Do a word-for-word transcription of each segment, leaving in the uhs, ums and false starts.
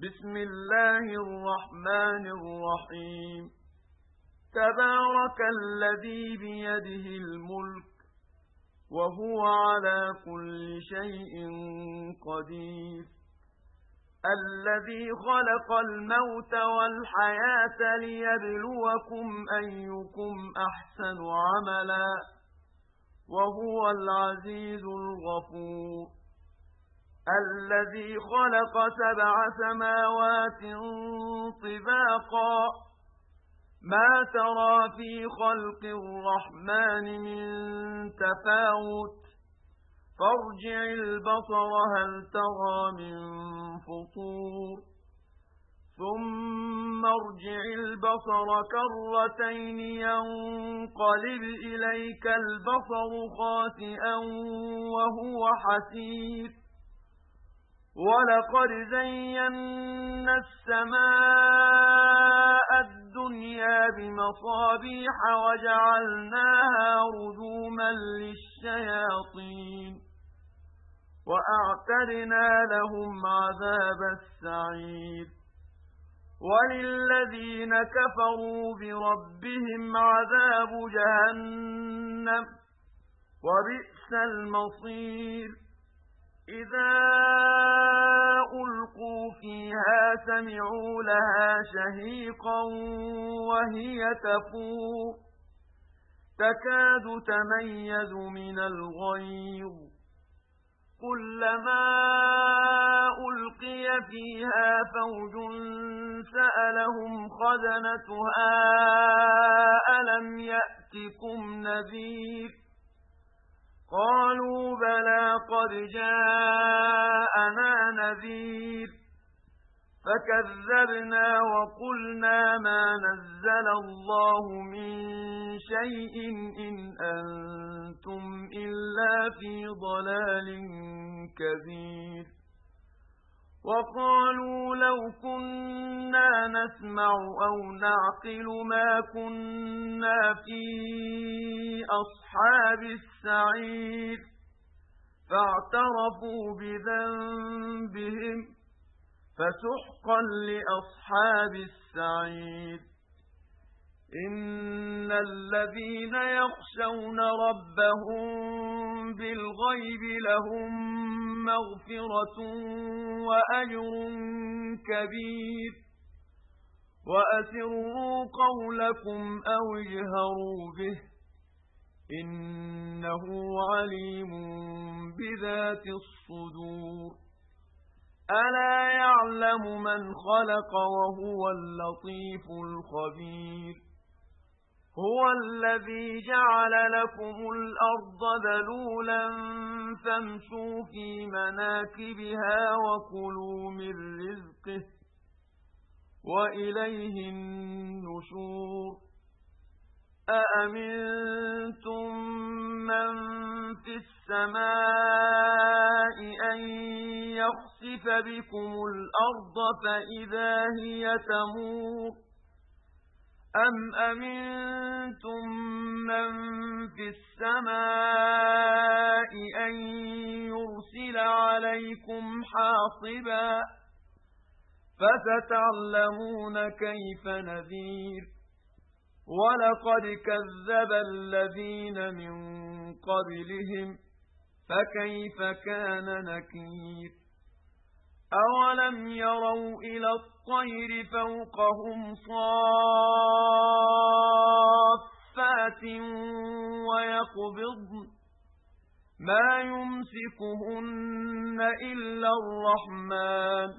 بسم الله الرحمن الرحيم تبارك الذي بيده الملك وهو على كل شيء قدير الذي خلق الموت والحياة ليبلوكم أيكم أحسن عملا وهو العزيز الغفور الذي خلق سبع سماوات طباقا ما ترى في خلق الرحمن من تفاوت فارجع البصر هل ترى من فطور ثم ارجع البصر كرتين ينقلب إليك البصر خاسئا وهو حسير ولقد زينا السماء الدنيا بمصابيح وجعلناها رجوما للشياطين وأعتدنا لهم عذاب السعير وللذين كفروا بربهم عذاب جهنم وبئس المصير إذا ألقوا فيها سمعوا لها شهيقا وهي تفور تكاد تميز من الغيظ كلما ألقي فيها فوج سألهم خزنتها ألم يأتكم نذير قالوا بلى قد جاءنا نذير فكذبنا وقلنا ما نزل الله من شيء إن أنتم إلا في ضلال كبير وقالوا لو كنا نسمع أو نعقل ما كنا في أصحاب السعير فاعترفوا بذنبهم فسحقا لأصحاب السعير إن الذين يخشون ربهم بالغيب لهم مغفرة وأجر كبير وأسروا قولكم أو اجهروا به إنه عليم بذات الصدور ألا يعلم من خلق وهو اللطيف الخبير هو الذي جعل لكم الأرض ذلولا فامشوا في مناكبها وكلوا من رزقه وإليه النشور أأمنتم من في السماء أن يخسف بكم الأرض فإذا هي تمور أم أمنتم من في السماء أن يرسل عليكم حاصبا فستعلمون كيف نذير ولقد كذب الذين من قبلهم فكيف كان نكير أولم يروا إلى الطير فوقهم صافات ويقبضن ما يمسكهن إلا الرحمن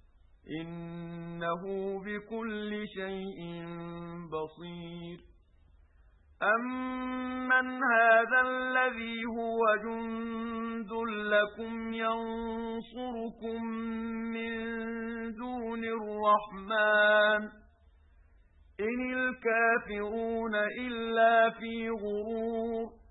إنه بكل شيء بصير أمن هذا الذي هو جند لكم ينصركم من دون الرحمن إن الكافرون إلا في غرور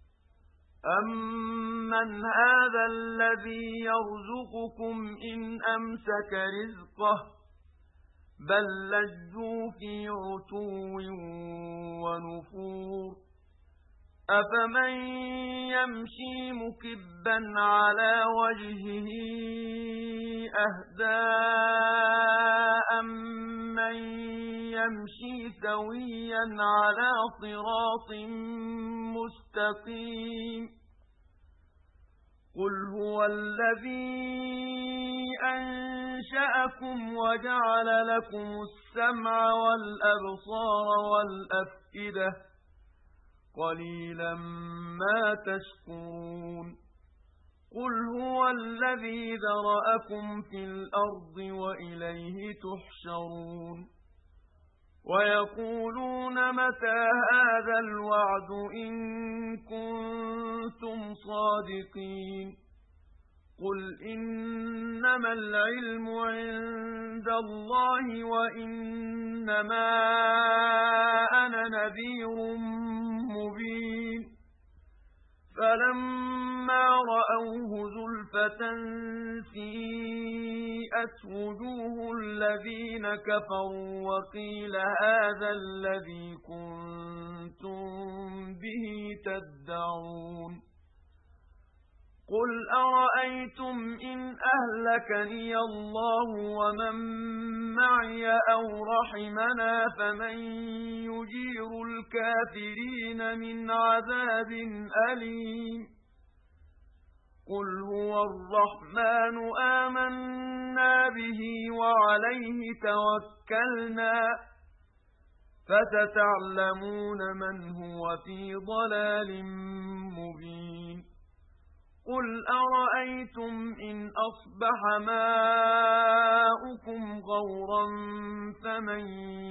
أمن هذا الذي يرزقكم إن أمسك رزقه بل لجوا في عتو ونفور أفمن يمشي مكبا على وجهه أهدى أمن يمشي سويا على صراط مستقيم قل هو الذي أنشأكم وجعل لكم السمع والأبصار والأفئدة قليلا ما تشكرون قل هو الذي ذرأكم في الأرض وإليه تحشرون ويقولون متى هذا الوعد إن كنتم صادقين قل إنما العلم عند الله وإنما أنا نذير مبين فلما رأوه زلفة سيئت وجوه الذين كفروا وقيل هذا الذي كنتم به تدعون قل أرأيتم إن أهلكني الله ومن معي أو رحمنا فمن يجير الكافرين من عذاب أليم قل هو الرحمن آمنا به وعليه توكلنا فستعلمون من هو في ضلال مبين قل أرأيتم إن أصبح ماؤكم غورا فمن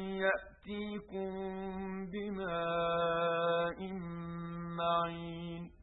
يأتيكم بماء معين